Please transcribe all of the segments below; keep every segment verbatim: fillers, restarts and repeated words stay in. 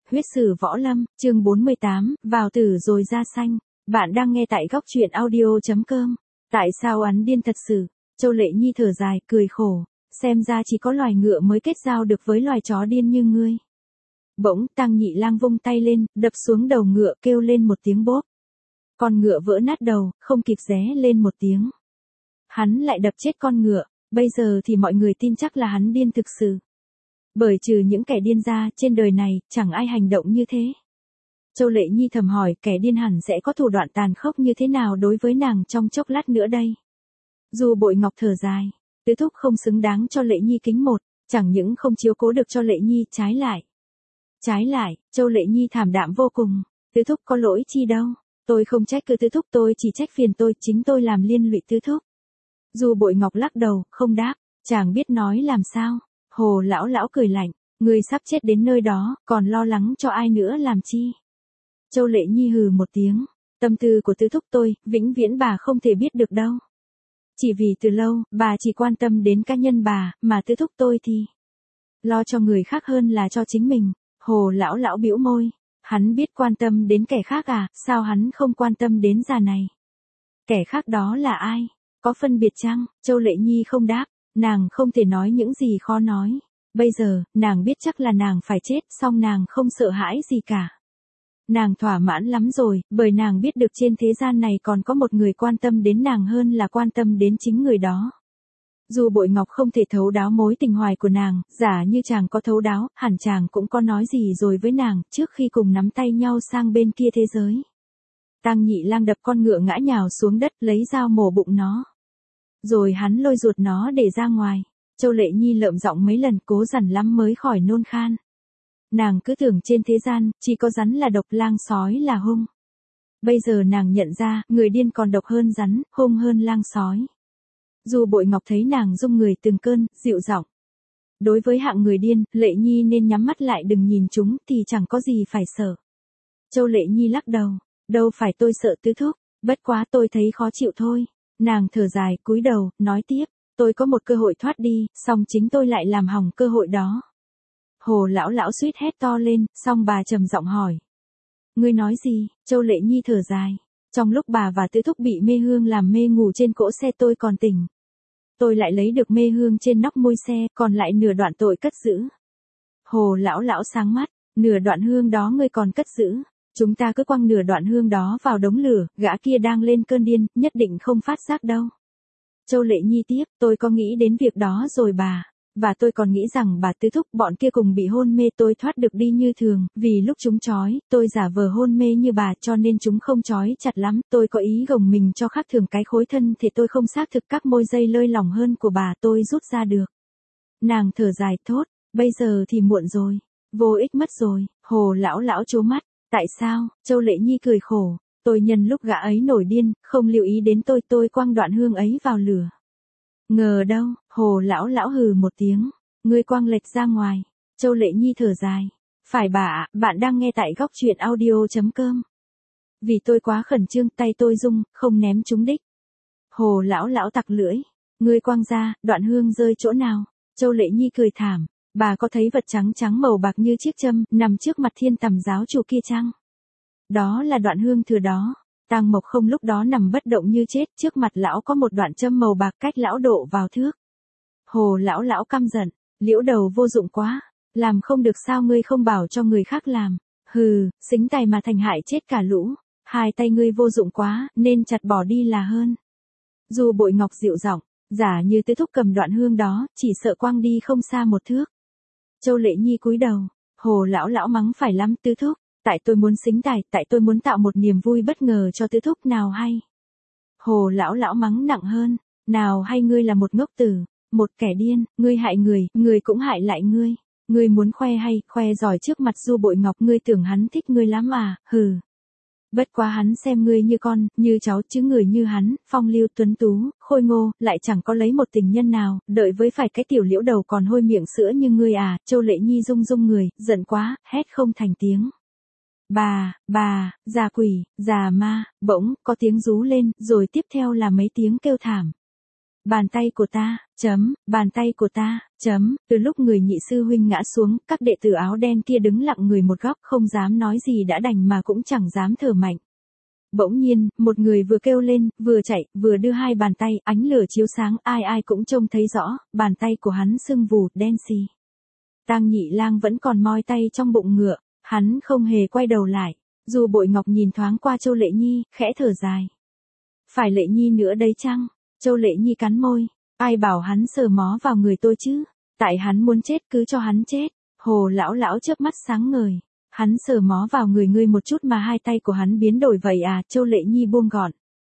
Huyết sử võ lâm, chương bốn mươi tám, vào tử rồi ra xanh. Bạn đang nghe tại góc truyện audio chấm com. Tại sao hắn điên thật sự? Châu Lệ Nhi thở dài, cười khổ. Xem ra chỉ có loài ngựa mới kết giao được với loài chó điên như ngươi. Bỗng, Tăng Nhị Lang vung tay lên, đập xuống đầu ngựa, kêu lên một tiếng bốp. Con ngựa vỡ nát đầu, không kịp ré lên một tiếng. Hắn lại đập chết con ngựa, bây giờ thì mọi người tin chắc là hắn điên thực sự. Bởi trừ những kẻ điên ra, trên đời này, chẳng ai hành động như thế. Châu Lệ Nhi thầm hỏi, kẻ điên hẳn sẽ có thủ đoạn tàn khốc như thế nào đối với nàng trong chốc lát nữa đây. Dù Bội Ngọc thở dài, Tứ Thúc không xứng đáng cho Lệ Nhi kính một, chẳng những không chiếu cố được cho Lệ Nhi, trái lại. Trái lại, Châu Lệ Nhi thảm đạm vô cùng, Tứ Thúc có lỗi chi đâu, tôi không trách cứ Tứ Thúc, tôi chỉ trách phiền tôi, chính tôi làm liên lụy Tứ Thúc. Dù Bội Ngọc lắc đầu, không đáp, chàng biết nói làm sao. Hồ lão lão cười lạnh, người sắp chết đến nơi đó, còn lo lắng cho ai nữa làm chi. Châu Lệ Nhi hừ một tiếng, tâm tư của Tứ Thúc tôi, vĩnh viễn bà không thể biết được đâu. Chỉ vì từ lâu, bà chỉ quan tâm đến cá nhân bà, mà Tứ Thúc tôi thì lo cho người khác hơn là cho chính mình. Hồ lão lão bĩu môi, hắn biết quan tâm đến kẻ khác à, sao hắn không quan tâm đến già này? Kẻ khác đó là ai? Có phân biệt chăng? Châu Lệ Nhi không đáp. Nàng không thể nói những gì khó nói. Bây giờ, nàng biết chắc là nàng phải chết, song nàng không sợ hãi gì cả. Nàng thỏa mãn lắm rồi, bởi nàng biết được trên thế gian này còn có một người quan tâm đến nàng hơn là quan tâm đến chính người đó. Dù Bội Ngọc không thể thấu đáo mối tình hoài của nàng, giả như chàng có thấu đáo, hẳn chàng cũng có nói gì rồi với nàng, trước khi cùng nắm tay nhau sang bên kia thế giới. Tăng Nhị Lang đập con ngựa ngã nhào xuống đất, lấy dao mổ bụng nó. Rồi hắn lôi ruột nó để ra ngoài. Châu Lệ Nhi lợm giọng mấy lần, cố dằn lắm mới khỏi nôn khan. Nàng cứ tưởng trên thế gian, chỉ có rắn là độc, lang sói là hung. Bây giờ nàng nhận ra, người điên còn độc hơn rắn, hung hơn lang sói. Dù Bội Ngọc thấy nàng rung người từng cơn, dịu giọng. Đối với hạng người điên, Lệ Nhi nên nhắm mắt lại đừng nhìn chúng, thì chẳng có gì phải sợ. Châu Lệ Nhi lắc đầu, đâu phải tôi sợ Tứ Thúc, bất quá tôi thấy khó chịu thôi. Nàng thở dài, cúi đầu, nói tiếp, tôi có một cơ hội thoát đi, song chính tôi lại làm hỏng cơ hội đó. Hồ lão lão suýt hét to lên, song bà trầm giọng hỏi. Ngươi nói gì? Châu Lệ Nhi thở dài. Trong lúc bà và Tứ Thúc bị mê hương làm mê ngủ trên cỗ xe tôi còn tỉnh. Tôi lại lấy được mê hương trên nóc môi xe, còn lại nửa đoạn tội cất giữ. Hồ lão lão sáng mắt, nửa đoạn hương đó ngươi còn cất giữ. Chúng ta cứ quăng nửa đoạn hương đó vào đống lửa, gã kia đang lên cơn điên, nhất định không phát giác đâu. Châu Lệ Nhi tiếp, tôi có nghĩ đến việc đó rồi bà. Và tôi còn nghĩ rằng bà Tứ Thúc bọn kia cùng bị hôn mê, tôi thoát được đi như thường, vì lúc chúng trói, tôi giả vờ hôn mê như bà cho nên chúng không trói chặt lắm, tôi có ý gồng mình cho khác thường cái khối thân thì tôi không xác thực các môi dây lơi lỏng hơn của bà tôi rút ra được. Nàng thở dài thốt, bây giờ thì muộn rồi, vô ích mất rồi. Hồ lão lão trố mắt, tại sao? Châu Lệ Nhi cười khổ, tôi nhân lúc gã ấy nổi điên, không lưu ý đến tôi, tôi quăng đoạn hương ấy vào lửa. Ngờ đâu, Hồ lão lão hừ một tiếng, ngươi quăng lệch ra ngoài. Châu Lệ Nhi thở dài, phải bà ạ, bạn đang nghe tại góc truyện audio chấm com. Vì tôi quá khẩn trương, tay tôi rung, không ném trúng đích. Hồ lão lão tặc lưỡi, ngươi quăng ra, đoạn hương rơi chỗ nào? Châu Lệ Nhi cười thảm, bà có thấy vật trắng trắng màu bạc như chiếc châm nằm trước mặt Thiên Tầm giáo chủ kia chăng? Đó là đoạn hương thừa đó. Tang Mộc Không lúc đó nằm bất động như chết, trước mặt lão có một đoạn châm màu bạc cách lão độ vào thước. Hồ lão lão căm giận, Liễu Đầu vô dụng quá, làm không được sao ngươi không bảo cho người khác làm? Hừ, xính tài mà thành hại chết cả lũ, hai tay ngươi vô dụng quá, nên chặt bỏ đi là hơn. Dù Bội Ngọc dịu giọng, giả như Tứ Thúc cầm đoạn hương đó, chỉ sợ quăng đi không xa một thước. Châu Lệ Nhi cúi đầu, Hồ lão lão mắng phải lắm Tứ Thúc. Tại tôi muốn xính tài, tại tôi muốn tạo một niềm vui bất ngờ cho Tứ Thúc nào hay. Hồ lão lão mắng nặng hơn, nào hay ngươi là một ngốc tử, một kẻ điên, ngươi hại người, người cũng hại lại ngươi. Ngươi muốn khoe hay, khoe giỏi trước mặt Du Bội Ngọc, ngươi tưởng hắn thích ngươi lắm à, hừ. Bất quá hắn xem ngươi như con, như cháu, chứ người như hắn, phong lưu tuấn tú, khôi ngô, lại chẳng có lấy một tình nhân nào, đợi với phải cái tiểu Liễu Đầu còn hôi miệng sữa như ngươi à. Châu Lệ Nhi rung rung người, giận quá, hét không thành tiếng. Bà, bà, già quỷ, già ma, bỗng, có tiếng rú lên, rồi tiếp theo là mấy tiếng kêu thảm. Bàn tay của ta, Chấm, bàn tay của ta, chấm, từ lúc người nhị sư huynh ngã xuống, các đệ tử áo đen kia đứng lặng người một góc không dám nói gì đã đành mà cũng chẳng dám thở mạnh. Bỗng nhiên, một người vừa kêu lên, vừa chạy, vừa đưa hai bàn tay, ánh lửa chiếu sáng, ai ai cũng trông thấy rõ, bàn tay của hắn sưng vù, đen xì. Tang Nhị Lang vẫn còn moi tay trong bụng ngựa, hắn không hề quay đầu lại. Dù Bội Ngọc nhìn thoáng qua Châu Lệ Nhi, khẽ thở dài. Phải Lệ Nhi nữa đấy chăng? Châu Lệ Nhi cắn môi. Ai bảo hắn sờ mó vào người tôi chứ? Tại hắn muốn chết cứ cho hắn chết. Hồ lão lão chớp mắt sáng ngời. Hắn sờ mó vào người ngươi một chút mà hai tay của hắn biến đổi vậy à? Châu Lệ Nhi buông gọn.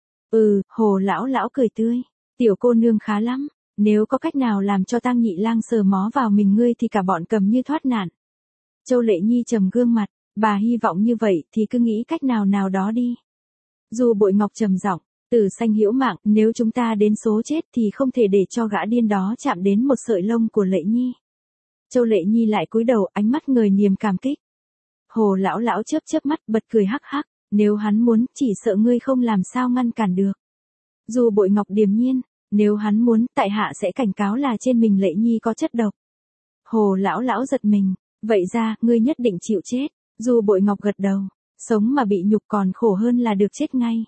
Ừ, Hồ lão lão cười tươi. Tiểu cô nương khá lắm. Nếu có cách nào làm cho Tang Nhị Lang sờ mó vào mình ngươi thì cả bọn cầm như thoát nạn. Châu Lệ Nhi trầm gương mặt. Bà hy vọng như vậy thì cứ nghĩ cách nào nào đó đi. Dù Bội Ngọc trầm giọng, Tử Xanh hữu mạng, nếu chúng ta đến số chết thì không thể để cho gã điên đó chạm đến một sợi lông của Lệ Nhi. Châu Lệ Nhi lại cúi đầu, ánh mắt ngời niềm cảm kích. Hồ lão lão chớp chớp mắt bật cười hắc hắc, nếu hắn muốn, chỉ sợ ngươi không làm sao ngăn cản được. Dù Bội Ngọc điềm nhiên, nếu hắn muốn, tại hạ sẽ cảnh cáo là trên mình Lệ Nhi có chất độc. Hồ lão lão giật mình, vậy ra, ngươi nhất định chịu chết. Dù Bội Ngọc gật đầu, sống mà bị nhục còn khổ hơn là được chết ngay.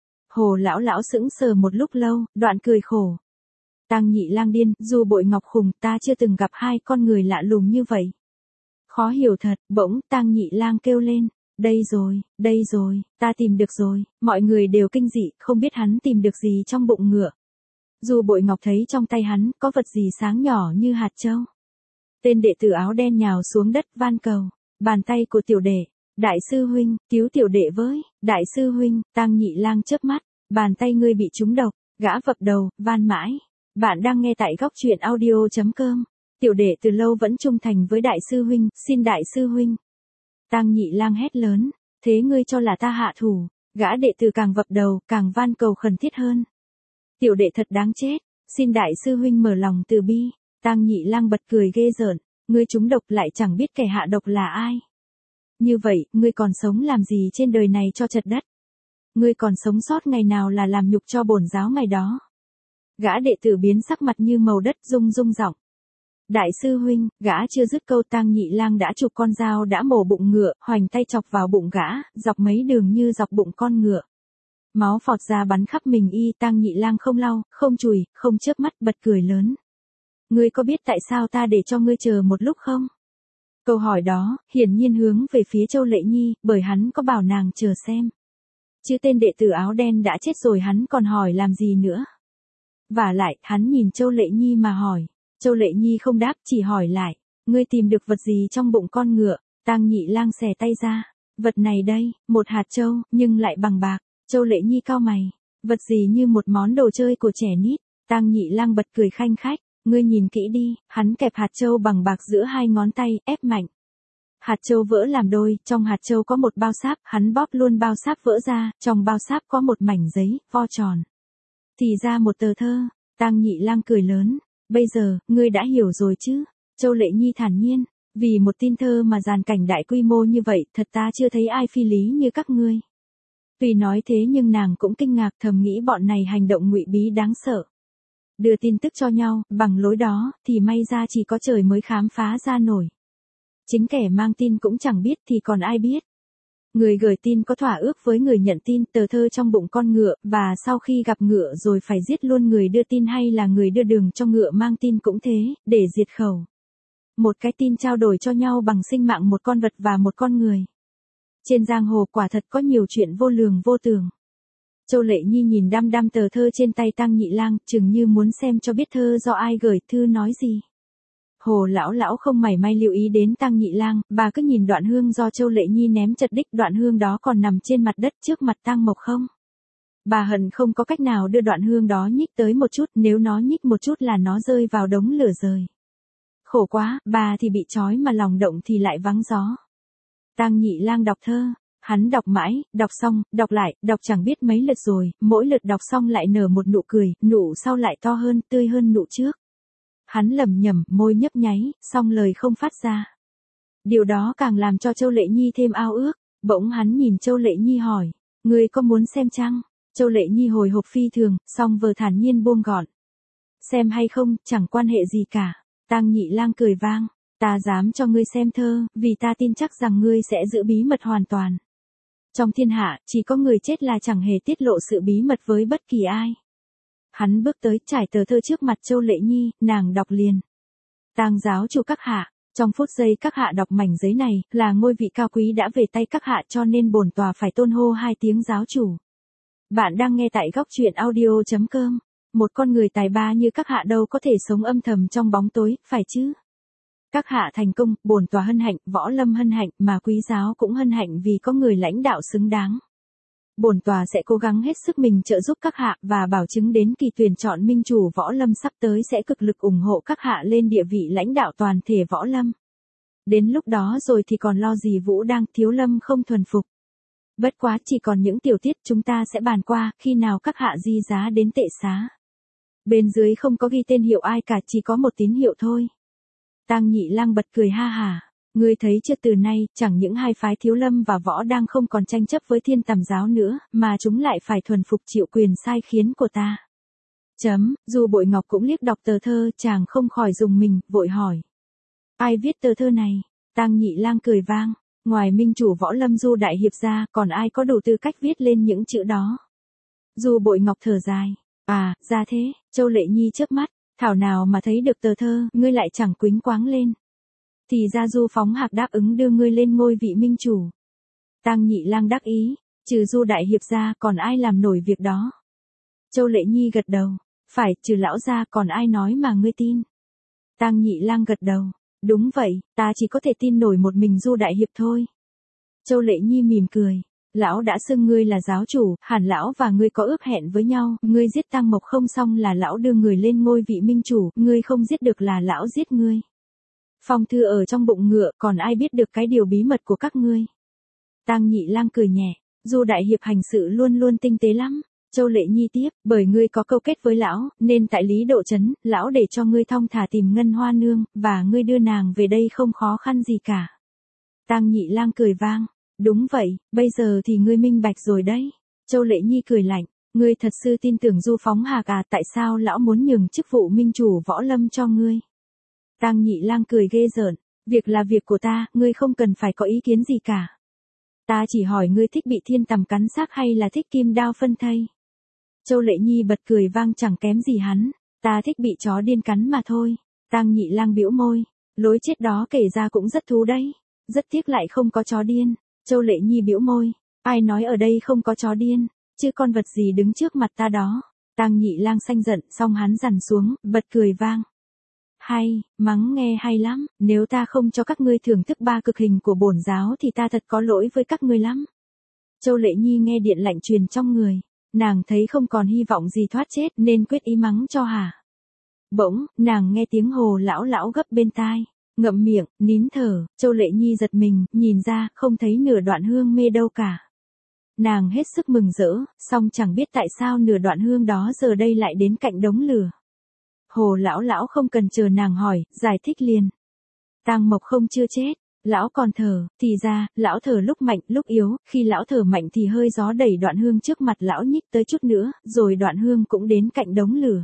Hồ lão lão sững sờ một lúc lâu, đoạn cười khổ. Tang Nhị Lang điên, Dù Bội Ngọc khùng, ta chưa từng gặp hai con người lạ lùng như vậy. Khó hiểu thật, bỗng Tang Nhị Lang kêu lên, đây rồi, đây rồi, ta tìm được rồi, mọi người đều kinh dị, không biết hắn tìm được gì trong bụng ngựa. Dù Bội Ngọc thấy trong tay hắn có vật gì sáng nhỏ như hạt châu. Tên đệ tử áo đen nhào xuống đất van cầu. Bàn tay của tiểu đệ, đại sư huynh, cứu tiểu đệ với, đại sư huynh, Tang Nhị Lang chớp mắt, bàn tay ngươi bị trúng độc, gã vập đầu, van mãi. Bạn đang nghe tại góc truyện audio chấm com. Tiểu đệ từ lâu vẫn trung thành với đại sư huynh, xin đại sư huynh. Tang Nhị Lang hét lớn, thế ngươi cho là ta hạ thủ, gã đệ tử càng vập đầu, càng van cầu khẩn thiết hơn. Tiểu đệ thật đáng chết, xin đại sư huynh mở lòng từ bi. Tang Nhị Lang bật cười ghê rợn. Ngươi trúng độc lại chẳng biết kẻ hạ độc là ai. Như vậy, ngươi còn sống làm gì trên đời này cho chật đất? Ngươi còn sống sót ngày nào là làm nhục cho bổn giáo ngày đó. Gã đệ tử biến sắc mặt như màu đất rung rung giọng. Đại sư huynh, gã chưa dứt câu Tang Nhị Lang đã chụp con dao đã mổ bụng ngựa, hoành tay chọc vào bụng gã, dọc mấy đường như dọc bụng con ngựa. Máu phọt ra bắn khắp mình y. Tang Nhị Lang không lau, không chùi, không chớp mắt bật cười lớn. Ngươi có biết tại sao ta để cho ngươi chờ một lúc không? Câu hỏi đó, hiển nhiên hướng về phía Châu Lệ Nhi, bởi hắn có bảo nàng chờ xem. Chứ tên đệ tử áo đen đã chết rồi hắn còn hỏi làm gì nữa. Vả lại, hắn nhìn Châu Lệ Nhi mà hỏi. Châu Lệ Nhi không đáp, chỉ hỏi lại. Ngươi tìm được vật gì trong bụng con ngựa? Tang Nhị Lang xẻ tay ra. Vật này đây, một hạt châu, nhưng lại bằng bạc. Châu Lệ Nhi cau mày. Vật gì như một món đồ chơi của trẻ nít. Tang Nhị Lang bật cười khanh khách. Ngươi nhìn kỹ đi, hắn kẹp hạt châu bằng bạc giữa hai ngón tay, ép mạnh. Hạt châu vỡ làm đôi, trong hạt châu có một bao sáp, hắn bóp luôn bao sáp vỡ ra, trong bao sáp có một mảnh giấy, vo tròn. Thì ra một tờ thơ. Tang Nhị Lang cười lớn. Bây giờ, ngươi đã hiểu rồi chứ? Châu Lệ Nhi thản nhiên. Vì một tin thơ mà dàn cảnh đại quy mô như vậy, thật ta chưa thấy ai phi lý như các ngươi. Tuy nói thế nhưng nàng cũng kinh ngạc thầm nghĩ bọn này hành động ngụy bí đáng sợ. Đưa tin tức cho nhau, bằng lối đó, thì may ra chỉ có trời mới khám phá ra nổi. Chính kẻ mang tin cũng chẳng biết thì còn ai biết. Người gửi tin có thỏa ước với người nhận tin tờ thơ trong bụng con ngựa, và sau khi gặp ngựa rồi phải giết luôn người đưa tin hay là người đưa đường cho ngựa mang tin cũng thế, để diệt khẩu. Một cái tin trao đổi cho nhau bằng sinh mạng một con vật và một con người. Trên giang hồ quả thật có nhiều chuyện vô lường vô tường. Châu Lệ Nhi nhìn đăm đăm tờ thơ trên tay Tang Nhị Lang, chừng như muốn xem cho biết thơ do ai gửi, thư nói gì. Hồ lão lão không mảy may lưu ý đến Tang Nhị Lang, bà cứ nhìn đoạn hương do Châu Lệ Nhi ném chật đích, đoạn hương đó còn nằm trên mặt đất trước mặt Tang Mộc không. Bà hận không có cách nào đưa đoạn hương đó nhích tới một chút, nếu nó nhích một chút là nó rơi vào đống lửa rời. Khổ quá, bà thì bị trói mà lòng động thì lại vắng gió. Tang Nhị Lang đọc thơ. Hắn đọc mãi, đọc xong, đọc lại, đọc chẳng biết mấy lượt rồi, mỗi lượt đọc xong lại nở một nụ cười, nụ sau lại to hơn, tươi hơn nụ trước. Hắn lẩm nhẩm, môi nhấp nháy, xong lời không phát ra. Điều đó càng làm cho Châu Lệ Nhi thêm ao ước, bỗng hắn nhìn Châu Lệ Nhi hỏi, ngươi có muốn xem chăng? Châu Lệ Nhi hồi hộp phi thường, xong vờ thản nhiên buông gọn. Xem hay không, chẳng quan hệ gì cả. Tang Nhị Lang cười vang. Ta dám cho ngươi xem thơ, vì ta tin chắc rằng ngươi sẽ giữ bí mật hoàn toàn. Trong thiên hạ, chỉ có người chết là chẳng hề tiết lộ sự bí mật với bất kỳ ai. Hắn bước tới, trải tờ thơ trước mặt Châu Lệ Nhi, nàng đọc liền. Tang giáo chủ các hạ, trong phút giây các hạ đọc mảnh giấy này, là ngôi vị cao quý đã về tay các hạ cho nên bổn tòa phải tôn hô hai tiếng giáo chủ. Bạn đang nghe tại góc truyện audio chấm com. Một con người tài ba như các hạ đâu có thể sống âm thầm trong bóng tối, phải chứ? Các hạ thành công, bổn tòa hân hạnh, võ lâm hân hạnh, mà quý giáo cũng hân hạnh vì có người lãnh đạo xứng đáng. Bổn tòa sẽ cố gắng hết sức mình trợ giúp các hạ và bảo chứng đến kỳ tuyển chọn minh chủ võ lâm sắp tới sẽ cực lực ủng hộ các hạ lên địa vị lãnh đạo toàn thể võ lâm. Đến lúc đó rồi thì còn lo gì Vũ đang Thiếu Lâm không thuần phục. Bất quá chỉ còn những tiểu tiết chúng ta sẽ bàn qua khi nào các hạ di giá đến tệ xá. Bên dưới không có ghi tên hiệu ai cả, chỉ có một tín hiệu thôi. Tang Nhị Lang bật cười ha hả. Ngươi thấy chưa, từ nay, chẳng những hai phái Thiếu Lâm và Võ đang không còn tranh chấp với Thiên Tầm giáo nữa, mà chúng lại phải thuần phục chịu quyền sai khiến của ta. Chấm, Du Bội Ngọc cũng liếc đọc tờ thơ, chàng không khỏi rùng mình, vội hỏi. Ai viết tờ thơ này? Tang Nhị Lang cười vang. Ngoài minh chủ võ lâm Du Đại Hiệp ra, còn ai có đủ tư cách viết lên những chữ đó? Du Bội Ngọc thở dài. À, ra thế, Châu Lệ Nhi chớp mắt. Thảo nào mà thấy được tờ thơ, ngươi lại chẳng quýnh quáng lên. Thì ra Du Phóng Hạc đáp ứng đưa ngươi lên ngôi vị minh chủ. Tang Nhị Lang đắc ý, trừ Du Đại Hiệp ra còn ai làm nổi việc đó? Châu Lệ Nhi gật đầu. Phải, trừ lão ra còn ai nói mà ngươi tin? Tang Nhị Lang gật đầu. Đúng vậy, ta chỉ có thể tin nổi một mình Du Đại Hiệp thôi. Châu Lệ Nhi mỉm cười. Lão đã xưng ngươi là giáo chủ, hẳn lão và ngươi có ước hẹn với nhau, ngươi giết Tang Mộc không xong là lão đưa người lên ngôi vị minh chủ, ngươi không giết được là lão giết ngươi. Phong thư ở trong bụng ngựa, còn ai biết được cái điều bí mật của các ngươi? Tang Nhị Lang cười nhẹ. Du Đại Hiệp hành sự luôn luôn tinh tế lắm. Châu Lệ Nhi tiếp, bởi ngươi có câu kết với lão, nên tại Lý Độ Trấn, lão để cho ngươi thong thả tìm Ngân Hoa Nương, và ngươi đưa nàng về đây không khó khăn gì cả. Tang Nhị Lang cười vang. Đúng vậy, bây giờ thì ngươi minh bạch rồi đấy. Châu Lệ Nhi cười lạnh. Ngươi thật sự tin tưởng Du Phóng Hạc à? Tại sao lão muốn nhường chức vụ minh chủ võ lâm cho ngươi? Tang Nhị Lang cười ghê rợn. Việc là việc của ta, ngươi không cần phải có ý kiến gì cả. Ta chỉ hỏi ngươi thích bị thiên tầm cắn xác hay là thích kim đao phân thây. Châu Lệ Nhi bật cười vang chẳng kém gì hắn. Ta thích bị chó điên cắn mà thôi. Tang Nhị Lang bĩu môi. Lối chết đó kể ra cũng rất thú đấy. Rất tiếc lại không có chó điên. Châu Lệ Nhi bĩu môi. Ai nói ở đây không có chó điên, chứ con vật gì đứng trước mặt ta đó. Tang Nhị Lang xanh giận, xong hắn dằn xuống, bật cười vang. Hay, mắng nghe hay lắm, nếu ta không cho các ngươi thưởng thức ba cực hình của bổn giáo thì ta thật có lỗi với các ngươi lắm. Châu Lệ Nhi nghe điện lạnh truyền trong người, nàng thấy không còn hy vọng gì thoát chết nên quyết ý mắng cho hả. Bỗng, nàng nghe tiếng Hồ lão lão gấp bên tai, ngậm miệng, nín thở, Châu Lệ Nhi giật mình, nhìn ra, không thấy nửa đoạn hương mê đâu cả. Nàng hết sức mừng rỡ, song chẳng biết tại sao nửa đoạn hương đó giờ đây lại đến cạnh đống lửa. Hồ lão lão không cần chờ nàng hỏi, giải thích liền. Tang Mộc không chưa chết, lão còn thở, thì ra, lão thở lúc mạnh, lúc yếu, khi lão thở mạnh thì hơi gió đẩy đoạn hương trước mặt lão nhích tới chút nữa, rồi đoạn hương cũng đến cạnh đống lửa.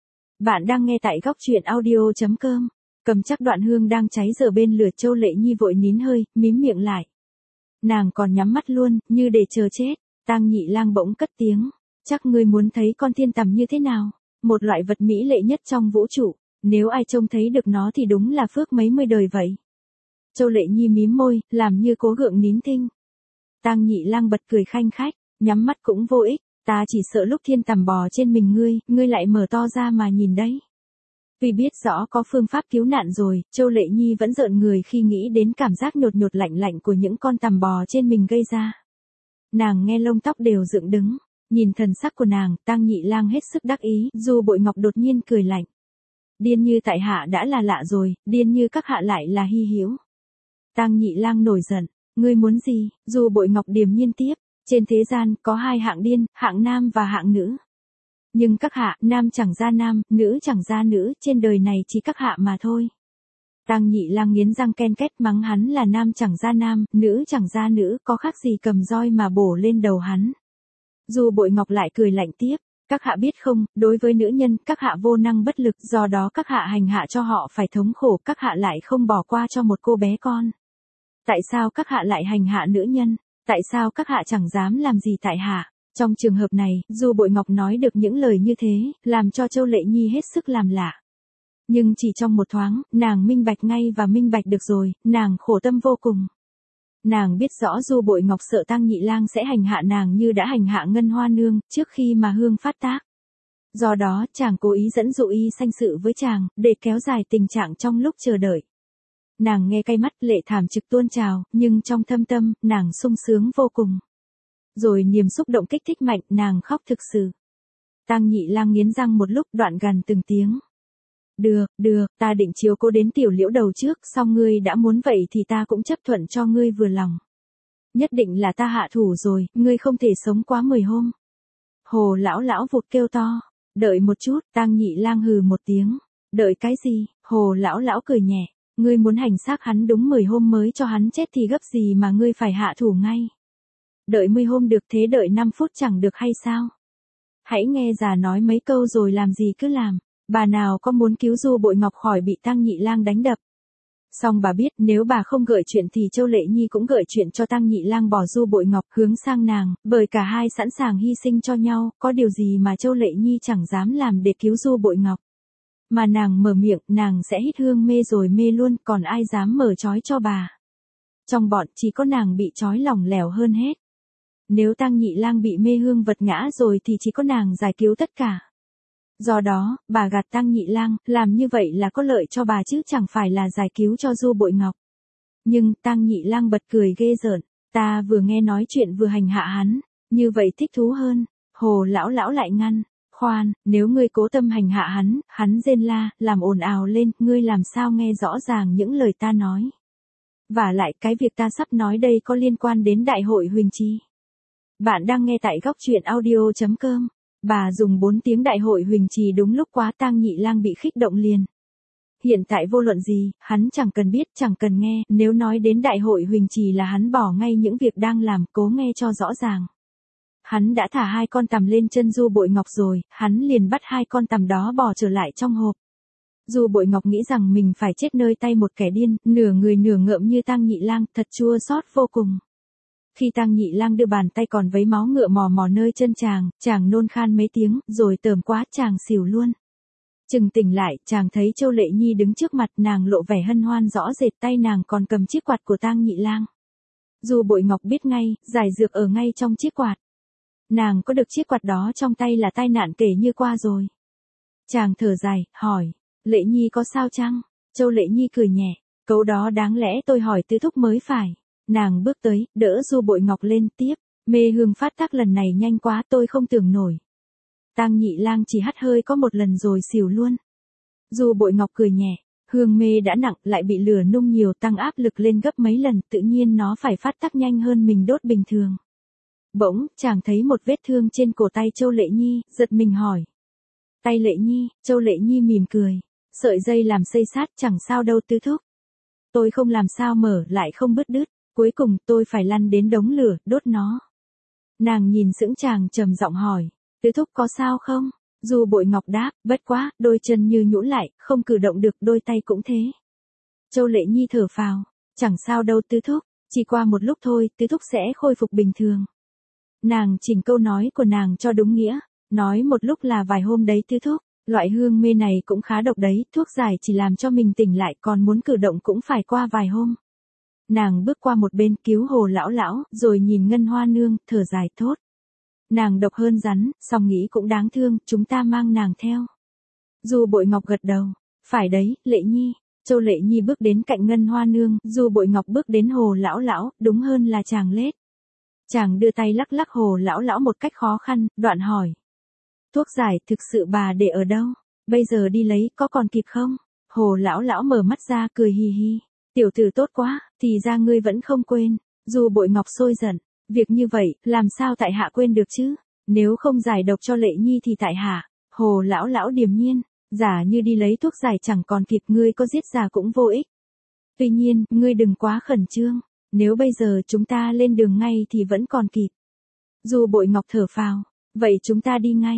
Bạn đang nghe tại góc truyện audio chấm com. Cầm chắc đoạn hương đang cháy giờ bên lửa, Châu Lệ Nhi vội nín hơi, mím miệng lại. Nàng còn nhắm mắt luôn, như để chờ chết. Tang Nhị Lang bỗng cất tiếng. Chắc ngươi muốn thấy con thiên tầm như thế nào? Một loại vật mỹ lệ nhất trong vũ trụ. Nếu ai trông thấy được nó thì đúng là phước mấy mươi đời vậy. Châu Lệ Nhi mím môi, làm như cố gượng nín thinh. Tang Nhị Lang bật cười khanh khách, nhắm mắt cũng vô ích. Ta chỉ sợ lúc thiên tầm bò trên mình ngươi, ngươi lại mở to ra mà nhìn đấy. Vì biết rõ có phương pháp cứu nạn rồi, Châu Lệ Nhi vẫn rợn người khi nghĩ đến cảm giác nhột nhột lạnh lạnh của những con tằm bò trên mình gây ra. Nàng nghe lông tóc đều dựng đứng, nhìn thần sắc của nàng, Tang Nhị Lang hết sức đắc ý, Du Bội Ngọc đột nhiên cười lạnh. Điên như tại hạ đã là lạ rồi, điên như các hạ lại là hy hữu. Tang Nhị Lang nổi giận, ngươi muốn gì? Du Bội Ngọc điềm nhiên tiếp, trên thế gian có hai hạng điên, hạng nam và hạng nữ. Nhưng các hạ, nam chẳng ra nam, nữ chẳng ra nữ, trên đời này chỉ các hạ mà thôi. Tang Nhị Lang nghiến răng ken két mắng hắn là nam chẳng ra nam, nữ chẳng ra nữ, có khác gì cầm roi mà bổ lên đầu hắn. Du Bội Ngọc lại cười lạnh tiếp, Các hạ biết không, đối với nữ nhân, các hạ vô năng bất lực, do đó các hạ hành hạ cho họ phải thống khổ, các hạ lại không bỏ qua cho một cô bé con. Tại sao các hạ lại hành hạ nữ nhân? Tại sao các hạ chẳng dám làm gì tại hạ? Trong trường hợp này, Du Bội Ngọc nói được những lời như thế, làm cho Châu Lệ Nhi hết sức làm lạ. Nhưng chỉ trong một thoáng, nàng minh bạch ngay và minh bạch được rồi, nàng khổ tâm vô cùng. Nàng biết rõ Du Bội Ngọc sợ Tang Nhị Lang sẽ hành hạ nàng như đã hành hạ Ngân Hoa Nương, trước khi mà hương phát tác. Do đó, chàng cố ý dẫn dụ y sanh sự với chàng, để kéo dài tình trạng trong lúc chờ đợi. Nàng nghe cay mắt, lệ thảm trực tuôn trào, nhưng trong thâm tâm, nàng sung sướng vô cùng. Rồi niềm xúc động kích thích mạnh, nàng khóc thực sự. Tang Nhị Lang nghiến răng một lúc, đoạn gằn từng tiếng. Được, được, ta định chiếu cố đến tiểu liễu đầu trước, xong ngươi đã muốn vậy thì ta cũng chấp thuận cho ngươi vừa lòng. Nhất định là ta hạ thủ rồi, ngươi không thể sống quá mười hôm. Hồ lão lão vụt kêu to. Đợi một chút, Tang Nhị Lang hừ một tiếng. Đợi cái gì? Hồ lão lão cười nhẹ. Ngươi muốn hành xác hắn đúng mười hôm mới cho hắn chết thì gấp gì mà ngươi phải hạ thủ ngay. Đợi mười hôm được thế đợi năm phút chẳng được hay sao? Hãy nghe già nói mấy câu rồi làm gì cứ làm. Bà nào có muốn cứu Du Bội Ngọc khỏi bị Tang Nhị Lang đánh đập. Song bà biết nếu bà không gợi chuyện thì Châu Lệ Nhi cũng gợi chuyện cho Tang Nhị Lang bỏ Du Bội Ngọc hướng sang nàng, bởi cả hai sẵn sàng hy sinh cho nhau, có điều gì mà Châu Lệ Nhi chẳng dám làm để cứu Du Bội Ngọc. Mà nàng mở miệng, nàng sẽ hít hương mê rồi mê luôn, còn ai dám mở trói cho bà. Trong bọn chỉ có nàng bị trói lỏng lẻo hơn hết. Nếu Tang Nhị Lang bị mê hương vật ngã rồi thì chỉ có nàng giải cứu tất cả. Do đó, bà gạt Tang Nhị Lang, làm như vậy là có lợi cho bà chứ chẳng phải là giải cứu cho Du Bội Ngọc. Nhưng Tang Nhị Lang bật cười ghê rợn, ta vừa nghe nói chuyện vừa hành hạ hắn, như vậy thích thú hơn. Hồ lão lão lại ngăn, khoan, nếu ngươi cố tâm hành hạ hắn, hắn rên la, làm ồn ào lên, ngươi làm sao nghe rõ ràng những lời ta nói. Và lại cái việc ta sắp nói đây có liên quan đến Đại hội Huỳnh Trì. Bạn đang nghe tại góc truyện audio chấm com. Bà dùng bốn tiếng Đại hội Huỳnh Trì đúng lúc quá, Tang Nhị Lang bị khích động liền. Hiện tại vô luận gì, hắn chẳng cần biết, chẳng cần nghe, nếu nói đến Đại hội Huỳnh Trì là hắn bỏ ngay những việc đang làm, cố nghe cho rõ ràng. Hắn đã thả hai con tằm lên chân Du Bội Ngọc rồi, hắn liền bắt hai con tằm đó bỏ trở lại trong hộp. Du Bội Ngọc nghĩ rằng mình phải chết nơi tay một kẻ điên, nửa người nửa ngợm như Tang Nhị Lang, thật chua xót vô cùng. Khi Tang Nhị Lang đưa bàn tay còn vấy máu ngựa mò mò nơi chân chàng, chàng nôn khan mấy tiếng, rồi tởm quá chàng xỉu luôn. Chừng tỉnh lại, chàng thấy Châu Lệ Nhi đứng trước mặt, nàng lộ vẻ hân hoan rõ rệt, tay nàng còn cầm chiếc quạt của Tang Nhị Lang. Du Bội Ngọc biết ngay, giải dược ở ngay trong chiếc quạt. Nàng có được chiếc quạt đó trong tay là tai nạn kể như qua rồi. Chàng thở dài, hỏi, Lệ Nhi có sao chăng? Châu Lệ Nhi cười nhẹ, câu đó đáng lẽ tôi hỏi tứ thúc mới phải. Nàng bước tới, đỡ Du Bội Ngọc lên tiếp, mê hương phát tác lần này nhanh quá tôi không tưởng nổi. Tang Nhị Lang chỉ hắt hơi có một lần rồi xỉu luôn. Du Bội Ngọc cười nhẹ, hương mê đã nặng lại bị lửa nung nhiều tăng áp lực lên gấp mấy lần, tự nhiên nó phải phát tác nhanh hơn mình đốt bình thường. Bỗng, chàng thấy một vết thương trên cổ tay Châu Lệ Nhi, giật mình hỏi. Tay Lệ Nhi, Châu Lệ Nhi mỉm cười, sợi dây làm xây sát chẳng sao đâu tứ thúc. Tôi không làm sao mở lại không bứt đứt. Cuối cùng tôi phải lăn đến đống lửa, đốt nó. Nàng nhìn sững chàng trầm giọng hỏi, tứ thúc có sao không? Du Bội Ngọc đáp, bất quá, đôi chân như nhũn lại, không cử động được, đôi tay cũng thế. Châu Lệ Nhi thở phào, chẳng sao đâu tứ thúc, chỉ qua một lúc thôi, tứ thúc sẽ khôi phục bình thường. Nàng chỉnh câu nói của nàng cho đúng nghĩa, nói một lúc là vài hôm đấy tứ thúc, loại hương mê này cũng khá độc đấy, thuốc giải chỉ làm cho mình tỉnh lại, còn muốn cử động cũng phải qua vài hôm. Nàng bước qua một bên cứu Hồ lão lão, rồi nhìn Ngân Hoa Nương, thở dài thốt. Nàng độc hơn rắn, song nghĩ cũng đáng thương, chúng ta mang nàng theo. Du Bội Ngọc gật đầu, phải đấy, Lệ Nhi. Châu Lệ Nhi bước đến cạnh Ngân Hoa Nương, Du Bội Ngọc bước đến Hồ lão lão, đúng hơn là chàng lết. Chàng đưa tay lắc lắc Hồ lão lão một cách khó khăn, đoạn hỏi. Thuốc giải thực sự bà để ở đâu? Bây giờ đi lấy, có còn kịp không? Hồ lão lão mở mắt ra cười hì hì. Tiểu tử tốt quá, thì ra ngươi vẫn không quên. Du Bội Ngọc sôi giận, việc như vậy, làm sao tại hạ quên được chứ? Nếu không giải độc cho Lệ Nhi thì tại hạ. Hồ lão lão điềm nhiên, giả như đi lấy thuốc giải chẳng còn kịp, ngươi có giết già cũng vô ích. Tuy nhiên, ngươi đừng quá khẩn trương, nếu bây giờ chúng ta lên đường ngay thì vẫn còn kịp. Du Bội Ngọc thở phào, vậy chúng ta đi ngay.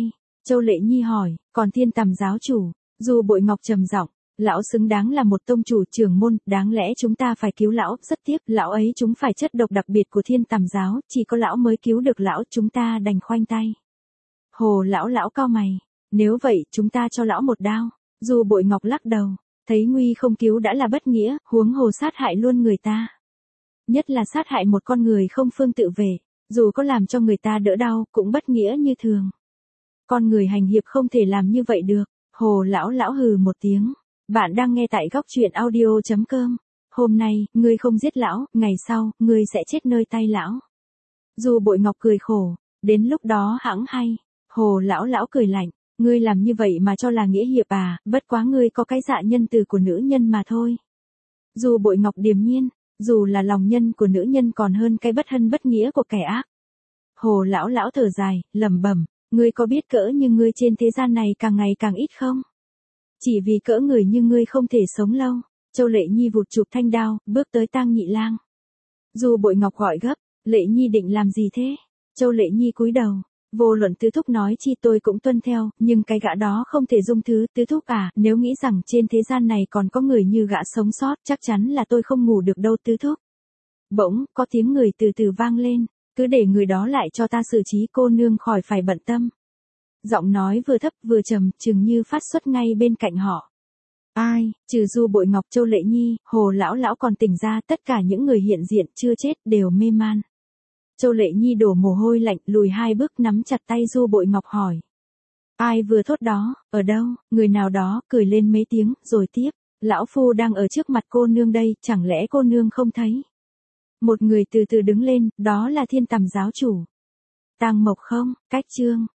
Châu Lệ Nhi hỏi, còn Thiên Tầm giáo chủ, Du Bội Ngọc trầm giọng, lão xứng đáng là một tông chủ trưởng môn, đáng lẽ chúng ta phải cứu lão, rất tiếc, lão ấy chúng phải chất độc đặc biệt của Thiên Tầm giáo, chỉ có lão mới cứu được lão, chúng ta đành khoanh tay. Hồ lão lão cau mày, nếu vậy, chúng ta cho lão một đao. Du Bội Ngọc lắc đầu, thấy nguy không cứu đã là bất nghĩa, huống hồ sát hại luôn người ta. Nhất là sát hại một con người không phương tự vệ, dù có làm cho người ta đỡ đau, cũng bất nghĩa như thường. Con người hành hiệp không thể làm như vậy được. Hồ lão lão hừ một tiếng. Bạn đang nghe tại góc truyện audio chấm com. Hôm nay, ngươi không giết lão, ngày sau, ngươi sẽ chết nơi tay lão. Du Bội Ngọc cười khổ, đến lúc đó hẵng hay. Hồ lão lão cười lạnh, ngươi làm như vậy mà cho là nghĩa hiệp à, bất quá ngươi có cái dạ nhân từ của nữ nhân mà thôi. Du Bội Ngọc điềm nhiên, dù là lòng nhân của nữ nhân còn hơn cái bất hân bất nghĩa của kẻ ác. Hồ lão lão thở dài, lẩm bẩm, ngươi có biết cỡ như ngươi trên thế gian này càng ngày càng ít không? Chỉ vì cỡ người như ngươi không thể sống lâu. Châu Lệ Nhi vụt chụp thanh đao, bước tới Tang Nhị Lang. Du Bội Ngọc gọi gấp, Lệ Nhi định làm gì thế? Châu Lệ Nhi cúi đầu, vô luận Tứ Thúc nói chi tôi cũng tuân theo, nhưng cái gã đó không thể dung thứ. Tứ Thúc à, nếu nghĩ rằng trên thế gian này còn có người như gã sống sót, chắc chắn là tôi không ngủ được đâu Tứ Thúc. Bỗng, có tiếng người từ từ vang lên, cứ để người đó lại cho ta xử trí cô nương khỏi phải bận tâm. Giọng nói vừa thấp vừa trầm, chừng như phát xuất ngay bên cạnh họ. Ai, trừ Du Bội Ngọc, Châu Lệ Nhi, Hồ lão lão còn tỉnh ra, tất cả những người hiện diện chưa chết đều mê man. Châu Lệ Nhi đổ mồ hôi lạnh, lùi hai bước nắm chặt tay Du Bội Ngọc hỏi. Ai vừa thốt đó, ở đâu? Người nào đó cười lên mấy tiếng, rồi tiếp, lão phu đang ở trước mặt cô nương đây, chẳng lẽ cô nương không thấy? Một người từ từ đứng lên, đó là Thiên Tầm giáo chủ. Tang Mộc không, cách chương.